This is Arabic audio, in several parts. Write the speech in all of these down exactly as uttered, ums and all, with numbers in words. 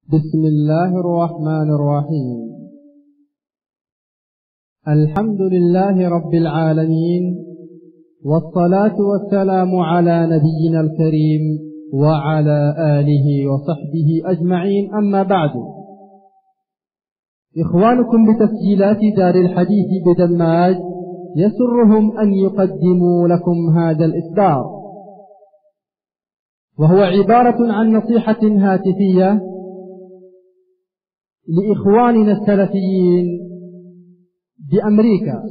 بسم الله الرحمن الرحيم. الحمد لله رب العالمين، والصلاة والسلام على نبينا الكريم وعلى آله وصحبه أجمعين، أما بعد. إخوانكم بتسجيلات دار الحديث بدماج يسرهم أن يقدموا لكم هذا الإصدار، وهو عبارة عن نصيحة هاتفية لإخواننا السلفيين بأمريكا.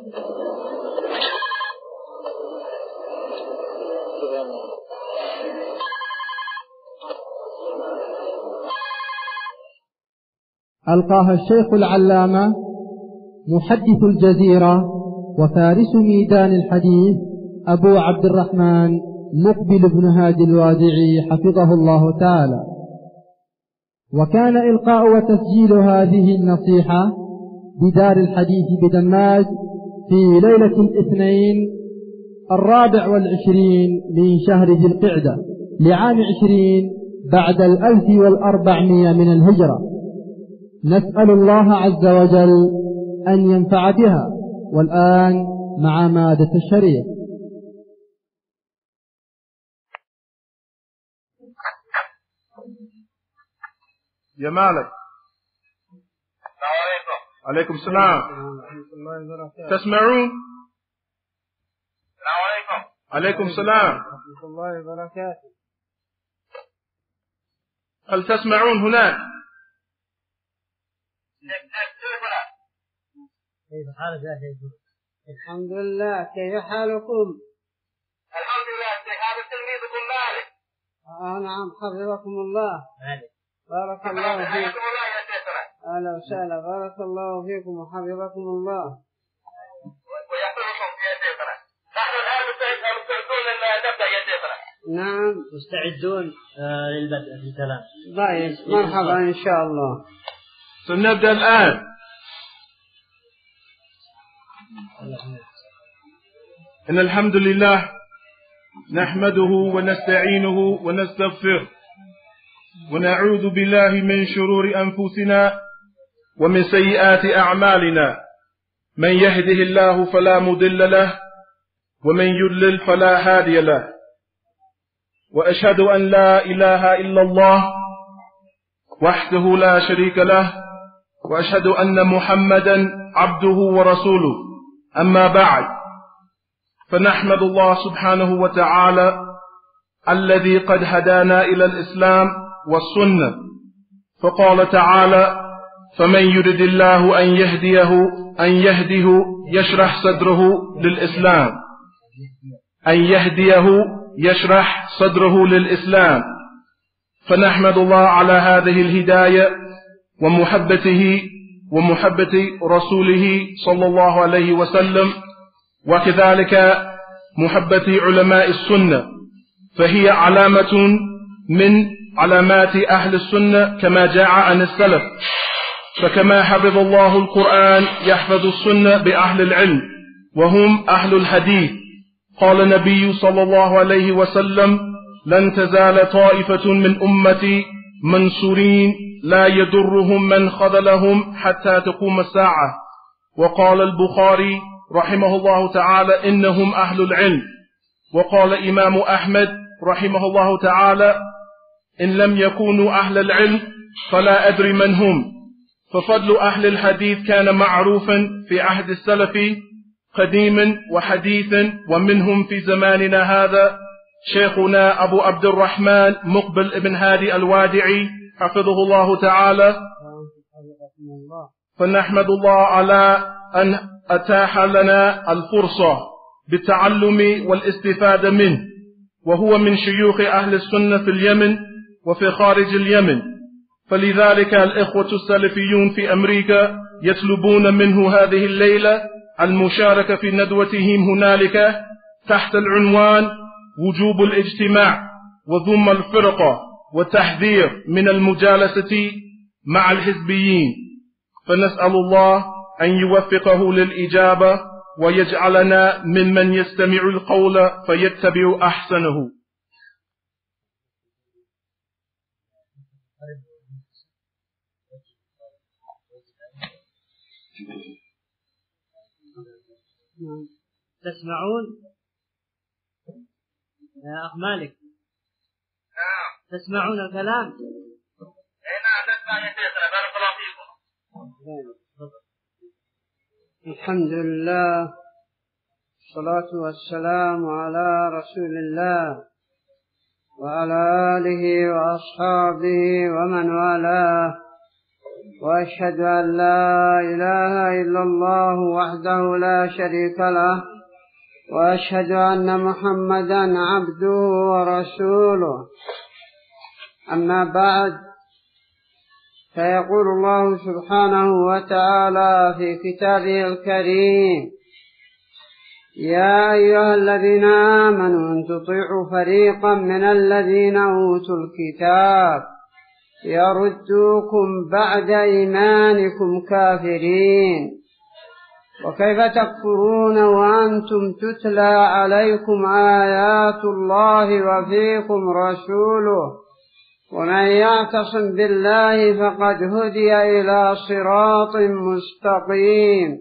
ألقاها الشيخ العلامة محدث الجزيرة وفارس ميدان الحديث أبو عبد الرحمن مقبل بن هادي الوادعي حفظه الله تعالى. وكان إلقاء وتسجيل هذه النصيحة بدار الحديث بدماج في ليلة الاثنين الرابع والعشرين من شهر ذي القعدة لعام عشرين بعد الألف والأربعمائة من الهجرة. نسأل الله عز وجل أن ينفع بها. والآن مع مادة الشريف. يا مالك. السلام عليكم. عليكم السلام. تسمعون؟ السلام عليكم. عليكم السلام ورحمة الله وبركاته. هل تسمعون هناك؟ كيف حالك يا شيخ؟ الحمد لله. كيف حالكم؟ الحمد لله. هذا تلميذكم مالك. آه نعم، حفظكم الله. مالك. بارك الله فيكم. حياكم الله يا شيخنا. أهلا وسهلا، بارك الله فيكم وحفظكم الله. ويحفظكم يا شيخنا. نحن الآن مستعدون لنبدأ يا شيخنا. نعم مستعدون للبدء في الكلام. طيب، مرحبا إن شاء الله. سنبدأ الآن. إن الحمد لله نحمده ونستعينه ونستغفره ونعوذ بالله من شرور أنفسنا ومن سيئات أعمالنا. من يهده الله فلا مضل له ومن يضلل فلا هادي له، وأشهد أن لا إله إلا الله وحده لا شريك له، وأشهد أن محمدا عبده ورسوله. أما بعد، فنحمد الله سبحانه وتعالى الذي قد هدانا إلى الإسلام والسنة، فقال تعالى: فمن يرد الله أن يهديه أن يهديه يشرح صدره للإسلام أن يهديه يشرح صدره للإسلام. فنحمد الله على هذه الهداية ومحبته ومحبة رسوله صلى الله عليه وسلم، وكذلك محبة علماء السنة، فهي علامة من علامات أهل السنة كما جاء عن السلف. فكما حفظ الله القرآن يحفظ السنة بأهل العلم وهم أهل الحديث. قال النبي صلى الله عليه وسلم: لن تزال طائفة من أمتي منصورين لا يضرهم من خذلهم حتى تقوم الساعة. وقال البخاري رحمه الله تعالى: إنهم أهل العلم. وقال إمام أحمد رحمه الله تعالى: إن لم يكونوا أهل العلم فلا أدري من هم. ففضل أهل الحديث كان معروفا في عهد السلف قديما وحديثا، ومنهم في زماننا هذا شيخنا أبو عبد الرحمن مقبل بن هادي الوادعي حفظه الله تعالى. فنحمد الله على أن أتاح لنا الفرصة بالتعلم والاستفادة منه، وهو من شيوخ أهل السنة في اليمن وفي خارج اليمن. فلذلك الإخوة السلفيون في أمريكا يطلبون منه هذه الليلة المشاركة في ندوتهم هنالك تحت العنوان وجوب الاجتماع وذم الفرقة والتحذير من المجالسة مع الحزبيين. فنسأل الله أن يوفقه للإجابة ويجعلنا ممن يستمع القول فيتبع أحسنه. تسمعون يا أخ مالك؟ تسمعون الكلام؟ نعم نسمع يا شيخنا، بارك الله فيكم. الحمد لله والصلاة والسلام على رسول الله وعلى آله وأصحابه ومن والاه، وأشهد أن لا إله إلا الله وحده لا شريك له، وأشهد أن محمدا عبده ورسوله. أما بعد، فيقول الله سبحانه وتعالى في كتابه الكريم: يا أيها الذين آمنوا إن تطيعوا فريقا من الذين أوتوا الكتاب يردوكم بعد إيمانكم كافرين، وكيف تكفرون وأنتم تتلى عليكم آيات الله وفيكم رسوله، ومن يعتصم بالله فقد هدي إلى صراط مستقيم.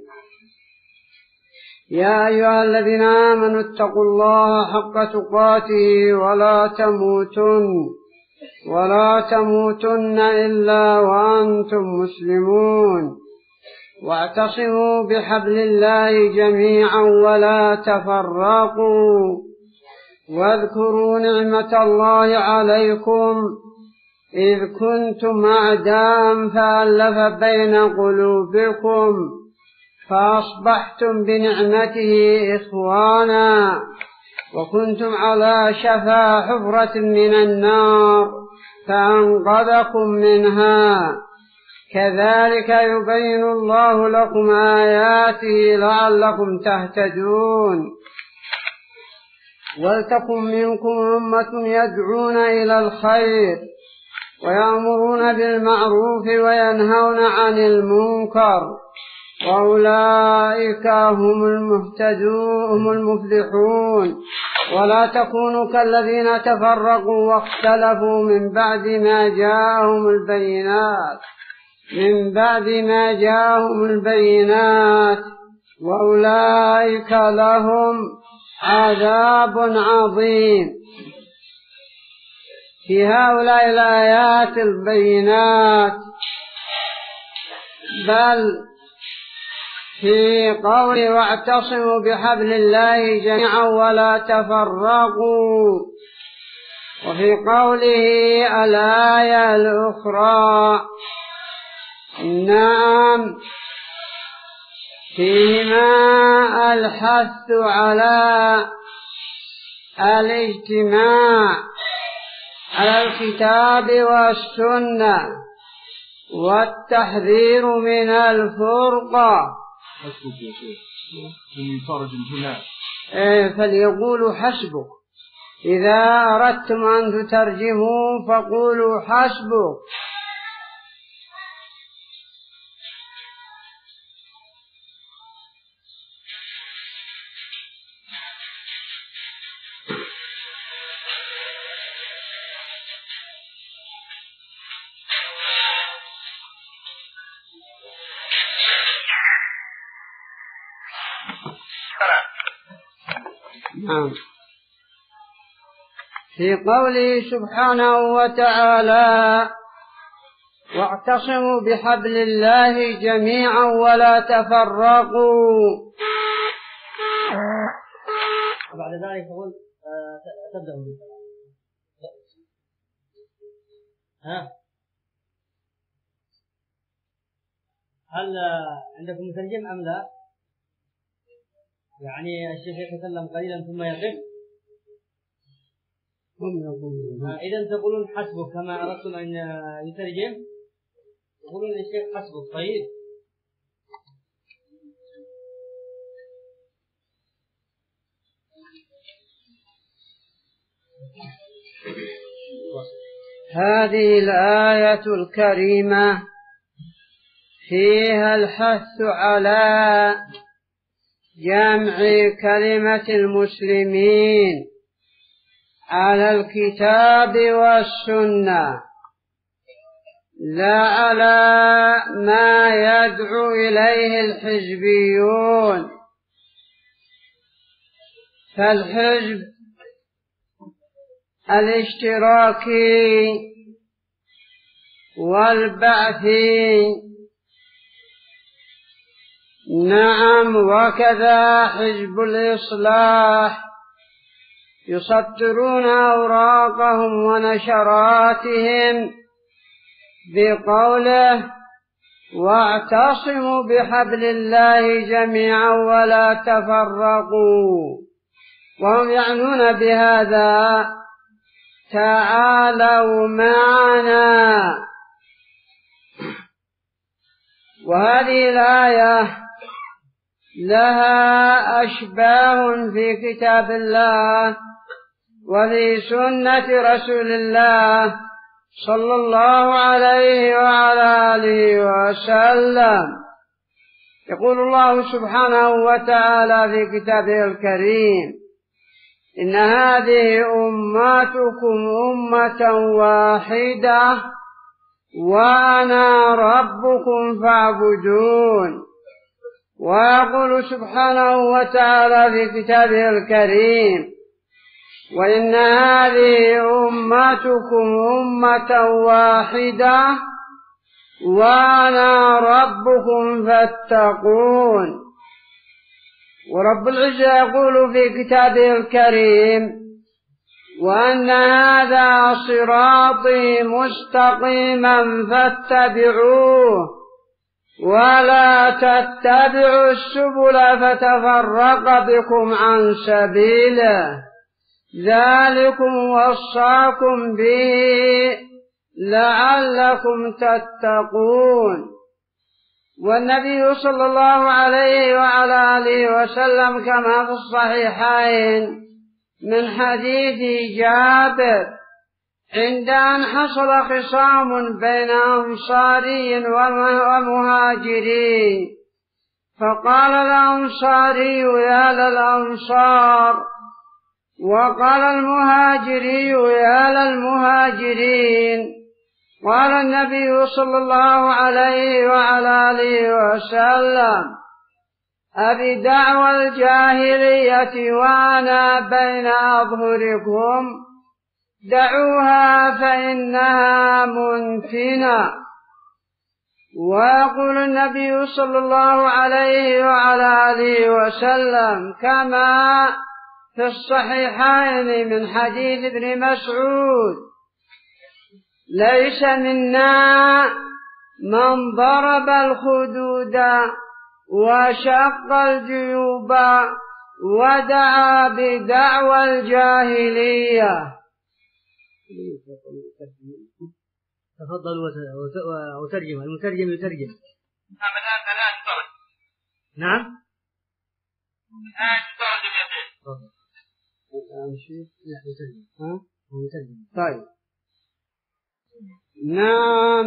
يا أيها الذين آمنوا اتقوا الله حق تقاته ولا تموتن ولا تموتن إلا وأنتم مسلمون، واعتصموا بحبل الله جميعا ولا تفرقوا، واذكروا نعمة الله عليكم إذ كنتم أعداء فألف بين قلوبكم فأصبحتم بنعمته إخوانا، وكنتم على شفا حفرة من النار فأنقذكم منها. كذلك يبين الله لكم آياته لعلكم تهتدون. ولتكن منكم أمة يدعون إلى الخير ويأمرون بالمعروف وينهون عن المنكر، وأولئك هم المهتدون هم المفلحون. ولا تكونوا كالذين تفرقوا واختلفوا من بعد ما جاءهم البينات من بعد ما جاءهم البينات وأولئك لهم عذاب عظيم. في هؤلاء الآيات البينات، بل في قوله واعتصموا بحبل الله جميعا ولا تفرقوا، وفي قوله الآية الأخرى نعم فيهما الحث على الاجتماع على الكتاب والسنة والتحذير من الفرقة. حسبك يا شيخ من فرج هنا. إيه فليقولوا حسبك. إذا أردتم أن تترجموا فقولوا حسبك. نعم. في قوله سبحانه وتعالى واعتصموا بحبل الله جميعا ولا تفرقوا، وبعد ذلك يقول تبدأ بالكلام. ها هل عندكم مترجم أم لا؟ يعني الشيخ يتكلم قليلا ثم يقف. إذا تقولون حسبك كما أردتم أن يترجم، تقولون للشيخ حسبك. طيب هذه الآية الكريمة فيها الحث على جمع كلمة المسلمين على الكتاب والسنة، لا على ما يدعو إليه الحزبيون. فالحزب الاشتراكي والبعثي نعم، وكذا حزب الإصلاح يسطرون أوراقهم ونشراتهم بقوله واعتصموا بحبل الله جميعا ولا تفرقوا، وهم يعنون بهذا تعالوا معنا. وهذه الآية لها أشباه في كتاب الله وفي سنة رسول الله صلى الله عليه وعلى آله وسلم. يقول الله سبحانه وتعالى في كتابه الكريم: إن هذه أمتكم أمة واحدة وأنا ربكم فاعبدون. ويقول سبحانه وتعالى في كتابه الكريم: وإن هذه أمتكم أمة واحدة وأنا ربكم فاتقون. ورب العزة يقول في كتابه الكريم: وأن هذا صراطي مستقيما فاتبعوه ولا تتبعوا السبل فتفرق بكم عن سبيله ذلكم وصاكم به لعلكم تتقون. والنبي صلى الله عليه وعلى آله وسلم كما في الصحيحين من حديث جابر عند أن حصل خصام بين أنصاري ومهاجري، فقال الأنصاري يا للأنصار، وقال المهاجري يا للمهاجرين. قال النبي صلى الله عليه وعلى آله وسلم: أبي دعوى الجاهلية وأنا بين أظهركم دعوها فإنها منتنة. ويقول النبي صلى الله عليه وعلى آله وسلم كما في الصحيحين من حديث ابن مسعود: ليس منا من ضرب الخدود وشق الجيوب ودعا بدعوى الجاهلية. تفضل وترجم، المترجم يترجم. نعم الآن الآن ترجم. نعم الآن ترجم يا شيخ. الآن شيء لا يترجم. ها هو يترجم. طيب. نعم،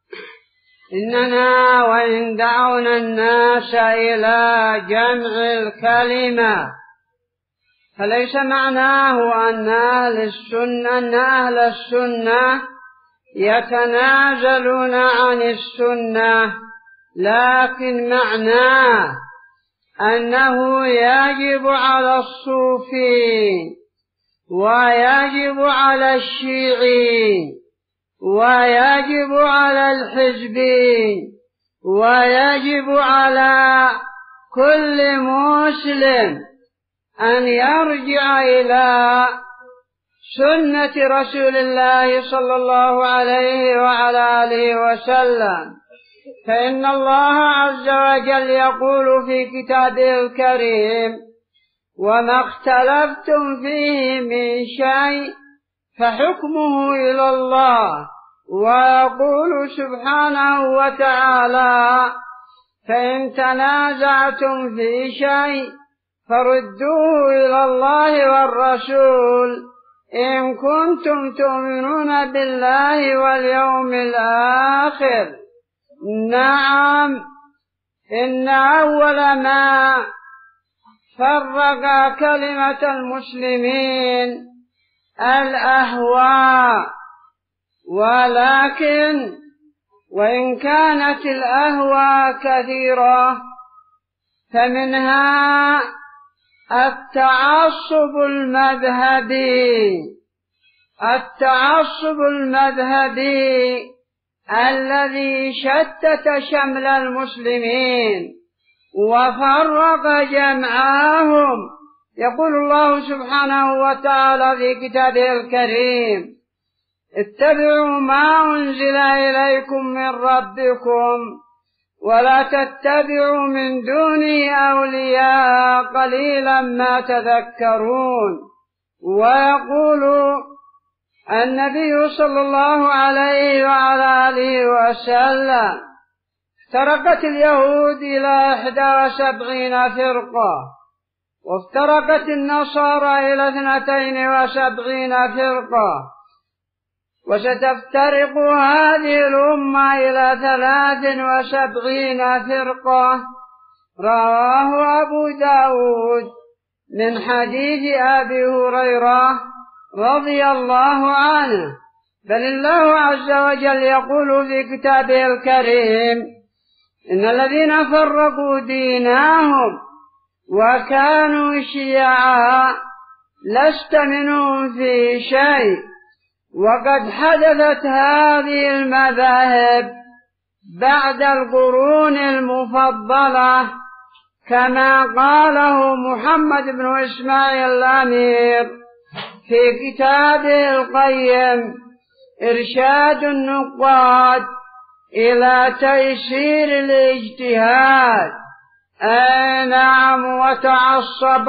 إننا وإن دعونا الناس إلى جمع الكلمة فليس معناه أن أهل السنة أن أهل السنة يتنازلون عن السنة، لكن معناه أنه يجب على الصوفي ويجب على الشيعي ويجب على الحزبي ويجب على كل مسلم أن يرجع إلى سنة رسول الله صلى الله عليه وعلى آله وسلم. فإن الله عز وجل يقول في كتابه الكريم: وما اختلفتم فيه من شيء فحكمه إلى الله. ويقول سبحانه وتعالى: فإن تنازعتم في شيء فردوه إلى الله والرسول إن كنتم تؤمنون بالله واليوم الآخر. نعم، إن أول ما فرق كلمة المسلمين الأهواء، ولكن وإن كانت الأهواء كثيرة فمنها التعصب المذهبي التعصب المذهبي الذي شتت شمل المسلمين وفرق جمعهم. يقول الله سبحانه وتعالى في كتابه الكريم: اتبعوا ما أنزل إليكم من ربكم ولا تتبعوا من دونه أولياء قليلا ما تذكرون. ويقول النبي صلى الله عليه وعلى آله وسلم: افترقت اليهود إلى إحدى وسبعين فرقة وافترقت النصارى إلى اثنتين وسبعين فرقة وستفترق هذه الأمة إلى ثلاث وسبعين فرقة. رواه أبو داود من حديث أبي هريرة رضي الله عنه. بل الله عز وجل يقول في كتابه الكريم: إن الذين فرقوا دينهم وكانوا شيعا لست منهم في شيء. وقد حدثت هذه المذاهب بعد القرون المفضلة كما قاله محمد بن إسماعيل الأمير في كتابه القيم إرشاد النقاد إلى تيسير الاجتهاد. أي نعم، وتعصب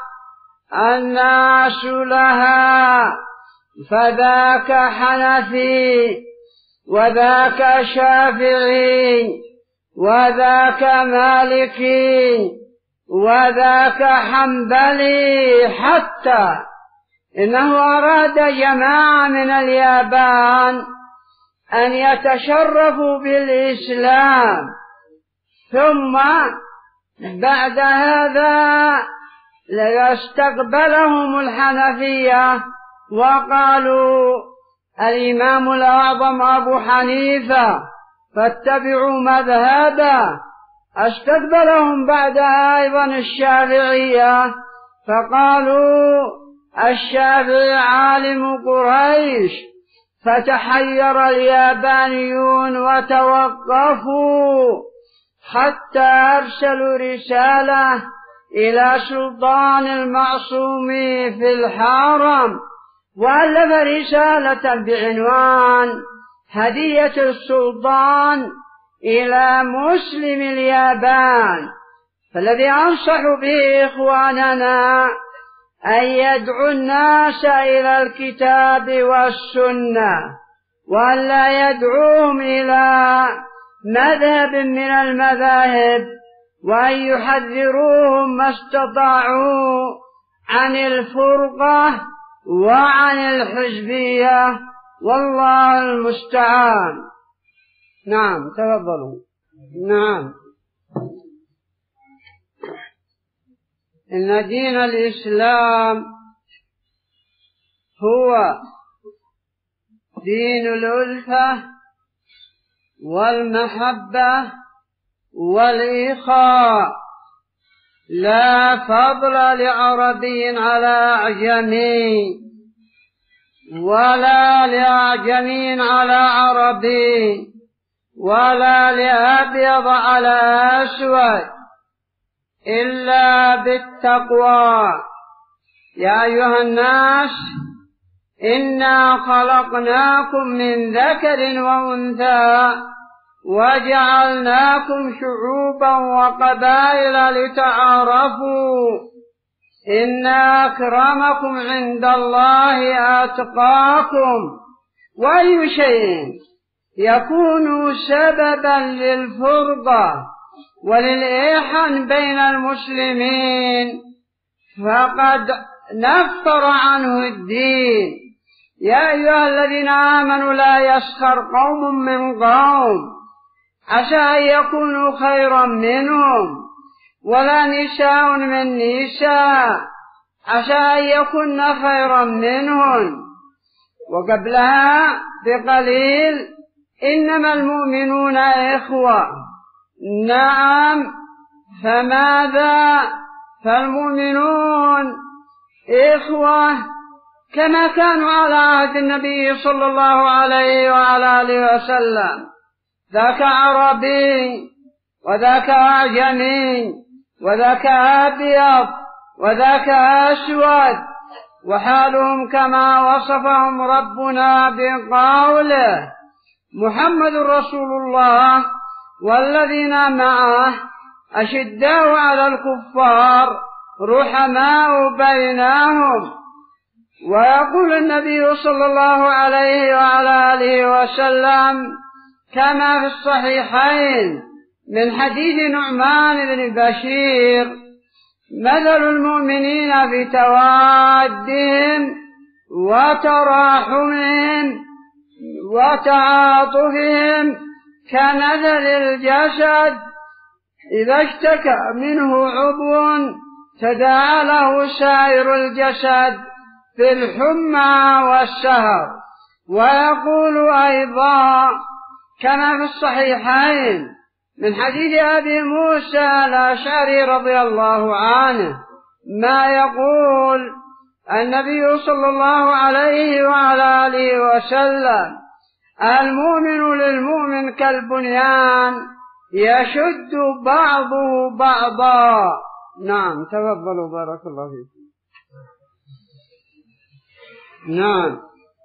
الناس لها، فذاك حنفي وذاك شافعي وذاك مالكي وذاك حنبلي، حتى إنه أراد جماعة من اليابان أن يتشرفوا بالإسلام، ثم بعد هذا ليستقبلهم الحنفية وقالوا الإمام الأعظم أبو حنيفة فاتبعوا مذهبه. استقبلهم بعدها أيضا الشافعية فقالوا الشافعي عالم قريش، فتحير اليابانيون وتوقفوا حتى أرسلوا رسالة إلى سلطان المعصوم في الحرم، وألف رسالة بعنوان هدية السلطان إلى مسلم اليابان. فالذي أنصح به إخواننا أن يدعو الناس إلى الكتاب والسنة، وأن لا يدعوهم إلى مذهب من المذاهب، وأن يحذروهم ما استطاعوا عن الفرقة وعن الحزبية، والله المستعان. نعم، تفضلوا. نعم. إن دين الإسلام هو دين الألفة والمحبة والإخاء، لا فضل لعربي على أعجمي ولا لأعجمي على عربي ولا لأبيض على أسود، إلا بالتقوى. يا أيها الناس إنا خلقناكم من ذكر وأنثى وجعلناكم شعوبا وقبائل لتعارفوا إن أكرمكم عند الله أتقاكم. وأي شيء يكون سببا للفرقة وللإيحان بين المسلمين فقد نفر عنه الدين. يا أيها الذين آمنوا لا يسخر قوم من قوم عسى أن يكونوا خيرا منهم، ولا نساء من نساء عسى أن يكن خيرا منهن. وقبلها بقليل إنما المؤمنون إخوة. نعم، فماذا؟ فالمؤمنون إخوة كما كانوا على عهد النبي صلى الله عليه وعلى آله وسلم، ذاك عربي وذاك أعجمي وذاك أبيض وذاك أسود، وحالهم كما وصفهم ربنا بقوله: محمد رسول الله والذين معه أشداء على الكفار رحماء بينهم. ويقول النبي صلى الله عليه وعلى آله وسلم كما في الصحيحين من حديث نعمان بن بشير: مثل المؤمنين في توادهم وتراحمهم وتعاطفهم كمثل الجسد إذا اشتكى منه عضو تداعى له سائر الجسد بالحمى والسهر. ويقول أيضا كما في الصحيحين من حديث أبي موسى الأشعري رضي الله عنه ما يقول النبي صلى الله عليه وعلى آله وسلم: المؤمن للمؤمن كالبنيان يشد بعضه بعضا. نعم، تفضلوا بارك الله فيكم. نعم،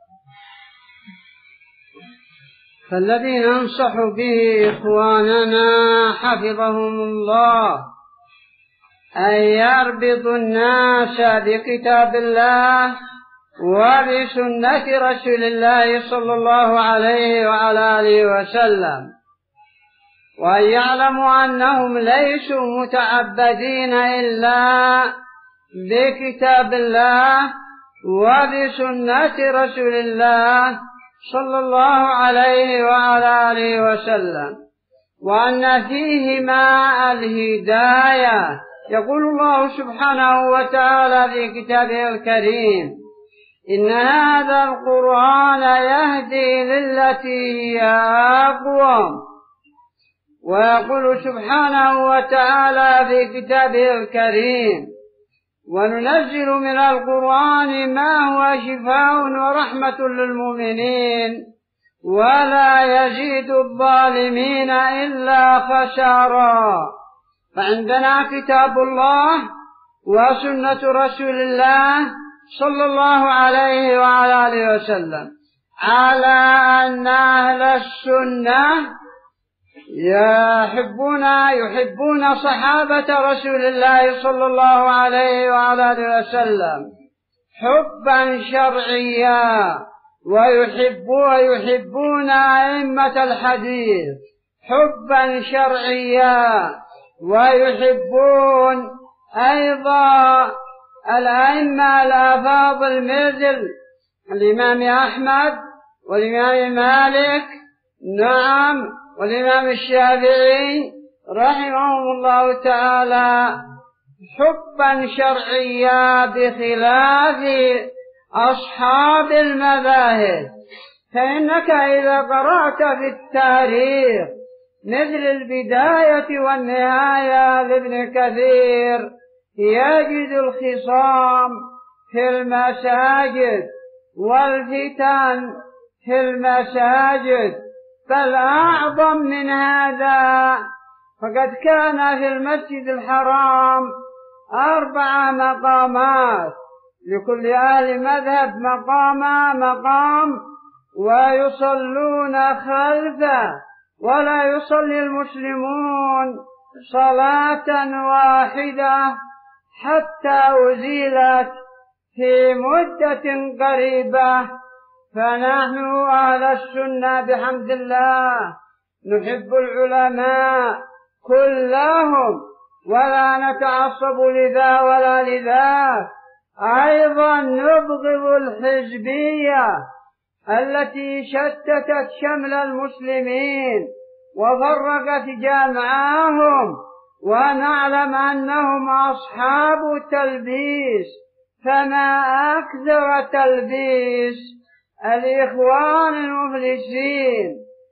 فالذي ننصح به إخواننا حفظهم الله أن يربطوا الناس بكتاب الله وبسنة رسول الله صلى الله عليه وعلى آله وسلم، وأن يعلموا أنهم ليسوا متعبدين إلا بكتاب الله وبسنة رسول الله صلى الله عليه وعلى آله وسلم، وأن فيهما الهداية. يقول الله سبحانه وتعالى في كتابه الكريم: إن هذا القرآن يهدي للتي هي أقوم. ويقول سبحانه وتعالى في كتابه الكريم: وننزل من القرآن ما هو شفاء ورحمة للمؤمنين ولا يزيد الظالمين إلا خسارا. فعندنا كتاب الله وسنة رسول الله صلى الله عليه وعلى آله وسلم، على أن أهل السنة يحبون يحبون صحابة رسول الله صلى الله عليه وعلى آله وسلم حبا شرعيا، ويحبون ويحبون أئمة الحديث حبا شرعيا، ويحبون أيضا الأئمة الأفاضل مثل الإمام أحمد والإمام مالك، نعم، والإمام الشافعي رحمهم الله تعالى حبا شرعيا، بخلاف أصحاب المذاهب. فإنك إذا قرأت في التاريخ مثل البداية والنهاية لابن كثير يجد الخصام في المساجد والفتن في المساجد، بل أعظم من هذا، فقد كان في المسجد الحرام أربع مقامات، لكل أهل مذهب مقام مقام، ويصلون خلفه، ولا يصلي المسلمون صلاة واحدة حتى أزيلت في مدة قريبة. فنحن أهل السنة بحمد الله نحب العلماء كلهم، ولا نتعصب لذا ولا لذاك. أيضا نبغض الحزبية التي شتتت شمل المسلمين وفرقت جمعهم، ونعلم أنهم أصحاب تلبيس، فما أكثر تلبيس الإخوان المفلسين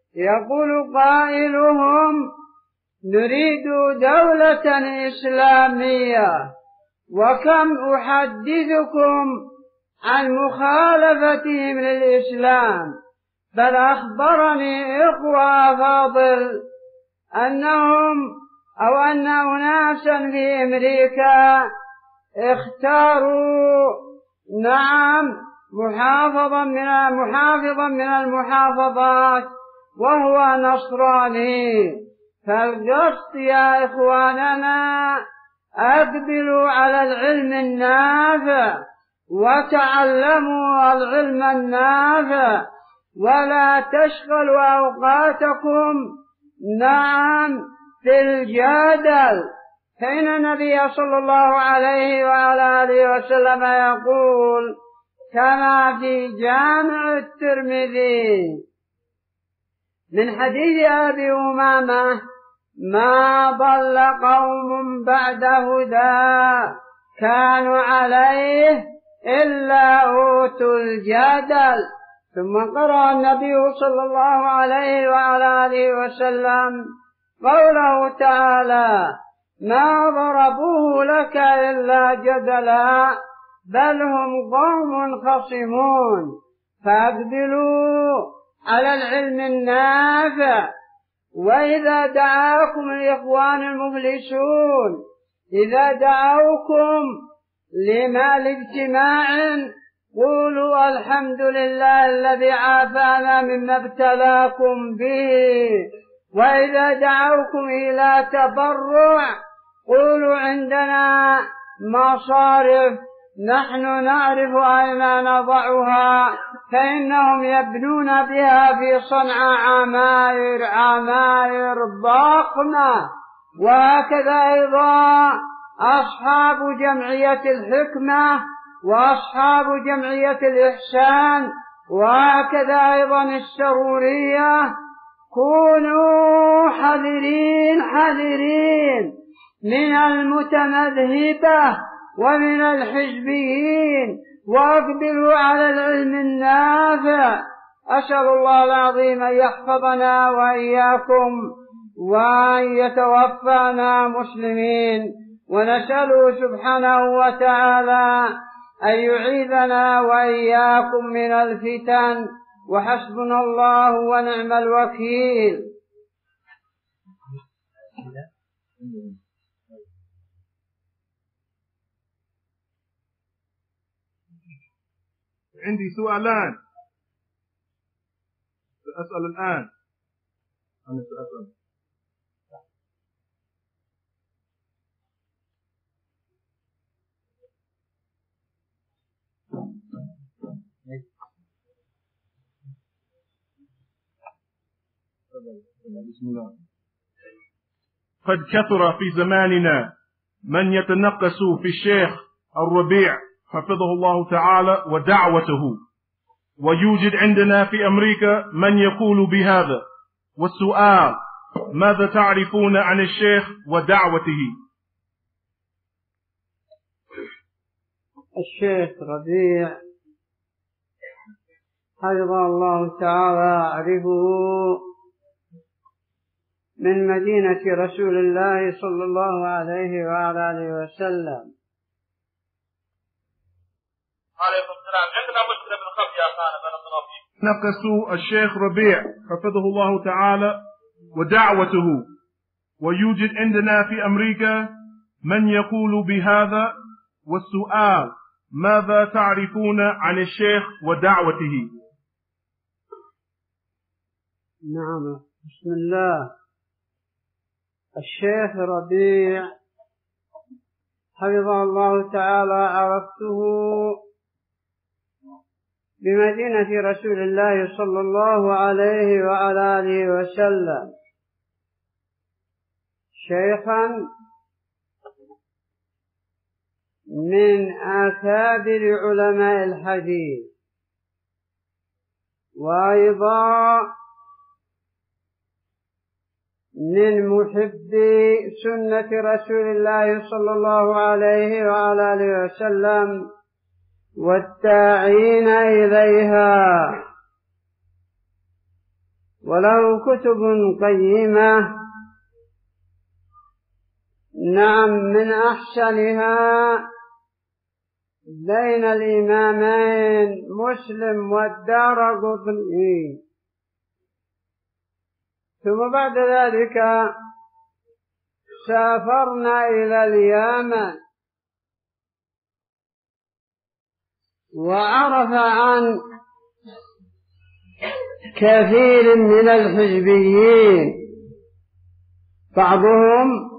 يقول قائلهم نريد دولة إسلامية، وكم أحدثكم عن مخالفتهم للإسلام، بل أخبرني إخوة فاضل أنهم أو أن أناسا في أمريكا اختاروا نعم محافظا من محافظا من المحافظات وهو نصراني. فالقصد يا إخواننا أقبلوا على العلم النافع وتعلموا العلم النافع، ولا تشغلوا أوقاتكم نعم في الجدل، فإن النبي صلى الله عليه وعلى آله وسلم يقول كما في جامع الترمذي من حديث أبي أمامة ما ضل قوم بعد هدى كانوا عليه إلا أوتوا الجدل. ثم قرأ النبي صلى الله عليه وعلى آله وسلم قوله تعالى ما ضربوه لك إلا جدلا بل هم قوم خصمون. فاقبلوا على العلم النافع، وإذا دعاكم الإخوان المفلسون إذا دعوكم لما لاجتماع قولوا الحمد لله الذي عافانا مما ابتلاكم به، وإذا دعوكم إلى تبرع قولوا عندنا مصارف نحن نعرف أين نضعها، فإنهم يبنون بها في صنعاء عماير عماير ضخمة. وهكذا أيضا أصحاب جمعية الحكمة وأصحاب جمعية الإحسان، وهكذا أيضا السرورية. كونوا حذرين حذرين من المتمذهبة ومن الحزبيين، واقبلوا على العلم النافع. أسأل الله العظيم أن يحفظنا وإياكم وأن يتوفانا مسلمين، ونسأله سبحانه وتعالى أن يعيذنا وإياكم من الفتن، وحسبنا الله ونعم الوكيل. عندي سؤالان سأسأل الآن. أنا سأسأل. بسم الله. قد كثر في زماننا من يتنقص في الشيخ الربيع حفظه الله تعالى ودعوته، ويوجد عندنا في أمريكا من يقول بهذا. والسؤال ماذا تعرفون عن الشيخ ودعوته؟ الشيخ ربيع حفظه الله تعالى أعرفه من مدينة رسول الله صلى الله عليه وعلى آله وسلم. عليكم السلام. عندنا مشكلة بالخط يا أخانا بارك الله فيك. نقصوا الشيخ ربيع حفظه الله تعالى ودعوته، ويوجد عندنا في أمريكا من يقول بهذا. والسؤال ماذا تعرفون عن الشيخ ودعوته؟ نعم، بسم الله. الشيخ ربيع حفظه الله تعالى عرفته بمدينة رسول الله صلى الله عليه وعلى آله وسلم، شيخا من أكابر علماء الحديث، وأيضا من محبي سنة رسول الله صلى الله عليه وعلى آله وسلم والداعين إليها. وله كتب قيمة. نعم، من أحسنها بين الإمامين مسلم والدارقطني. ثم بعد ذلك سافرنا إلى اليمن، وعرف عن كثير من الحزبيين، بعضهم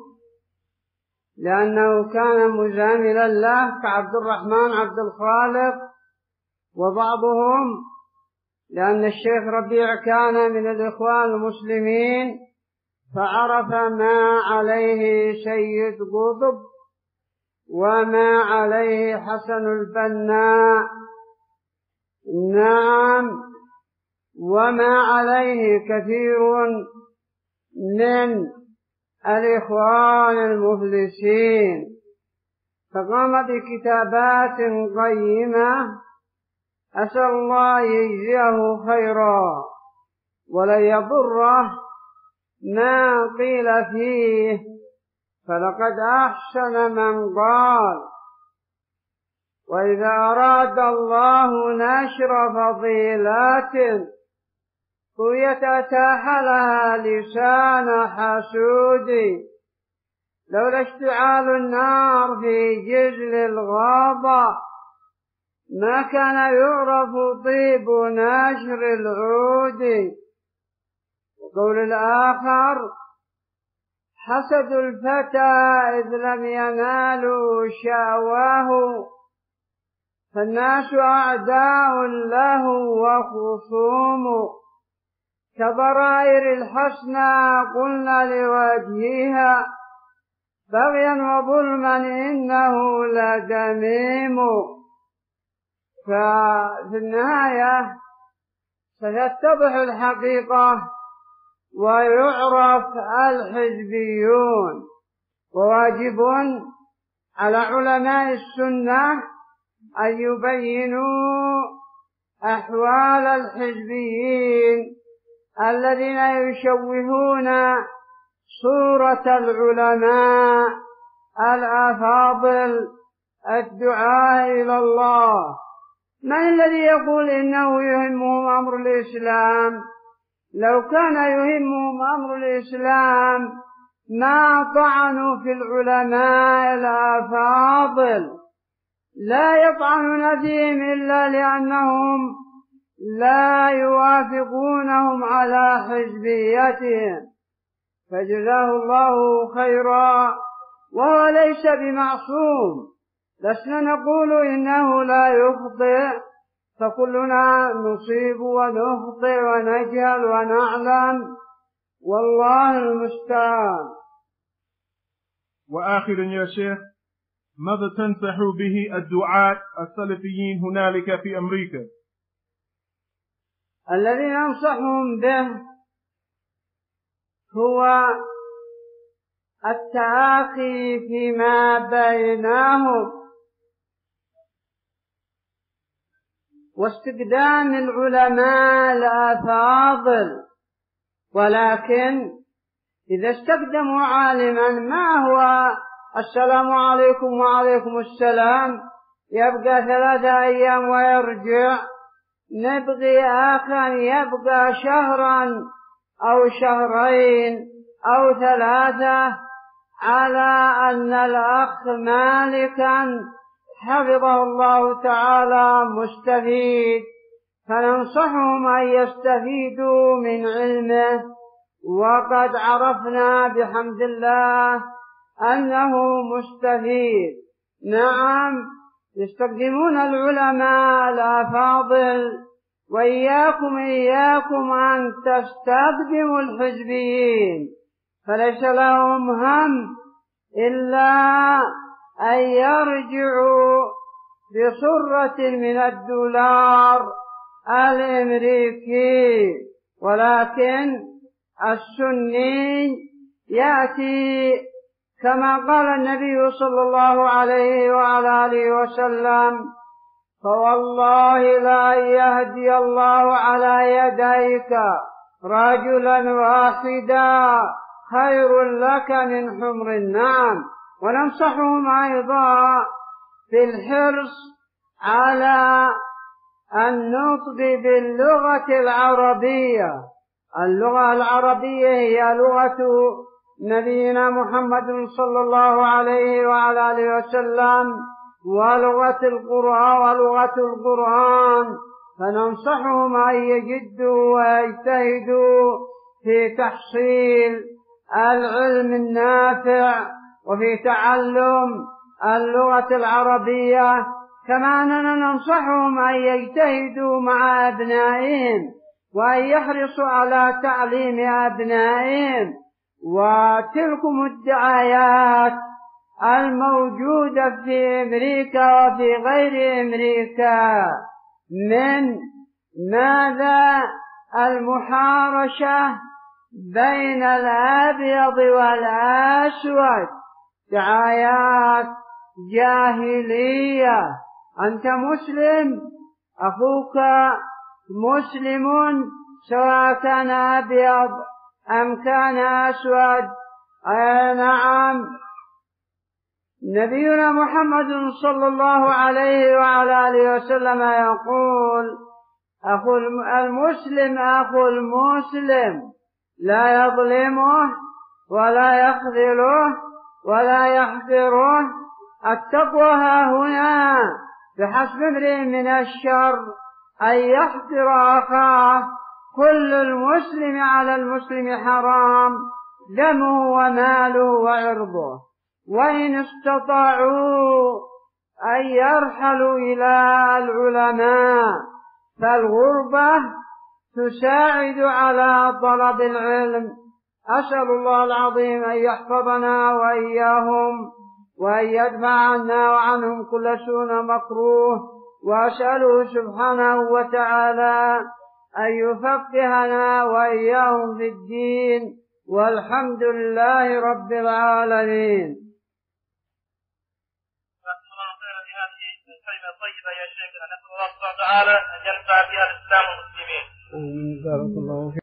لأنه كان مزاملا له كعبد الرحمن عبد الخالق، وبعضهم لأن الشيخ ربيع كان من الإخوان المسلمين فعرف ما عليه سيد قطب وما عليه حسن البنا، نعم، وما عليه كثير من الإخوان المفلسين، فقام بكتابات قيمة أسأل الله يجزيه خيرا ولا يضره ما قيل فيه، فلقد أحسن من قال: وإذا أراد الله نشر فضيلات قويت أتاح لها لسان حسود، لولا اشتعال النار في جزل الغابة ما كان يعرف طيب نشر العود. وقول الآخر: حسد الفتى إذ لم ينالوا شأواه، فالناس أعداء له وخصوم، كضرائر الحسنى قلنا لوجهها بغيا وظلما إنه لدميم. ففي النهاية ستتضح الحقيقة ويعرف الحزبيون، وواجب على علماء السنة أن يبينوا أحوال الحزبيين الذين يشوهون صورة العلماء الأفاضل الدعاء إلى الله. من الذي يقول إنه يهمهم أمر الإسلام؟ لو كان يهمهم أمر الإسلام ما طعنوا في العلماء الأفاضل، لا يطعنون فيهم إلا لأنهم لا يوافقونهم على حزبيتهم، فجزاه الله خيرا، وهو ليس بمعصوم. لسنا نقول إنه لا يخطئ، فكلنا نصيب ونخطئ ونجهل ونعلم، والله المستعان. وآخرا يا شيخ، ماذا تنصح به الدعاة السلفيين هنالك في أمريكا؟ الذي ننصحهم به هو التآخي فيما بينهم واستقدام العلماء الأفاضل، ولكن إذا استقدموا عالما ما هو السلام عليكم وعليكم السلام يبقى ثلاثة أيام ويرجع، نبغي آخا يبقى شهرا أو شهرين أو ثلاثة، على أن الأخ مالكا حفظه الله تعالى مستفيد، فننصحهم أن يستفيدوا من علمه، وقد عرفنا بحمد الله أنه مستفيد. نعم، يستخدمون العلماء الأفاضل، وإياكم إياكم أن تستخدموا الحزبيين، فليس لهم هم إلا أن يرجعوا بصرة من الدولار الأمريكي، ولكن السني يأتي كما قال النبي صلى الله عليه وعلى آله وسلم: فوالله لا يهدي الله على يديك رجلا واحدا خير لك من حمر النعم. وننصحهم أيضا في الحرص على النطق باللغة العربية. اللغة العربية هي لغة نبينا محمد صلى الله عليه وعلى آله وسلم، ولغة القرآن ولغة القرآن، فننصحهم أن يجدوا ويجتهدوا في تحصيل العلم النافع وفي تعلم اللغة العربية. كما أننا ننصحهم أن يجتهدوا مع أبنائهم وأن يحرصوا على تعليم أبنائهم. وتلكم الدعايات الموجودة في أمريكا وفي غير أمريكا من ماذا المحارشة بين الأبيض والأسود، دعايات جاهلية. أنت مسلم، أخوك مسلم، سواء كان أبيض أم كان أسود. أي نعم، نبينا محمد صلى الله عليه وعلى آله وسلم يقول: أخو المسلم أخو المسلم، لا يظلمه ولا يخذله ولا يحقره. التقوى ها هنا، بحسب امرئ من الشر أن يحقر أخاه. كل المسلم على المسلم حرام، دمه وماله وعرضه. وإن استطاعوا أن يرحلوا إلى العلماء، فالغربة تساعد على طلب العلم. أسأل الله العظيم أن يحفظنا وإياهم، وأن يدفع عنا وعنهم كل سوء مكروه. وأسأله سبحانه وتعالى أن يفقهنا وإياهم في الدين، والحمد لله رب العالمين. طيبة يا شيخ، نسأل الله سبحانه وتعالى أن ينفع بها الإسلام والمسلمين. بارك الله فيك.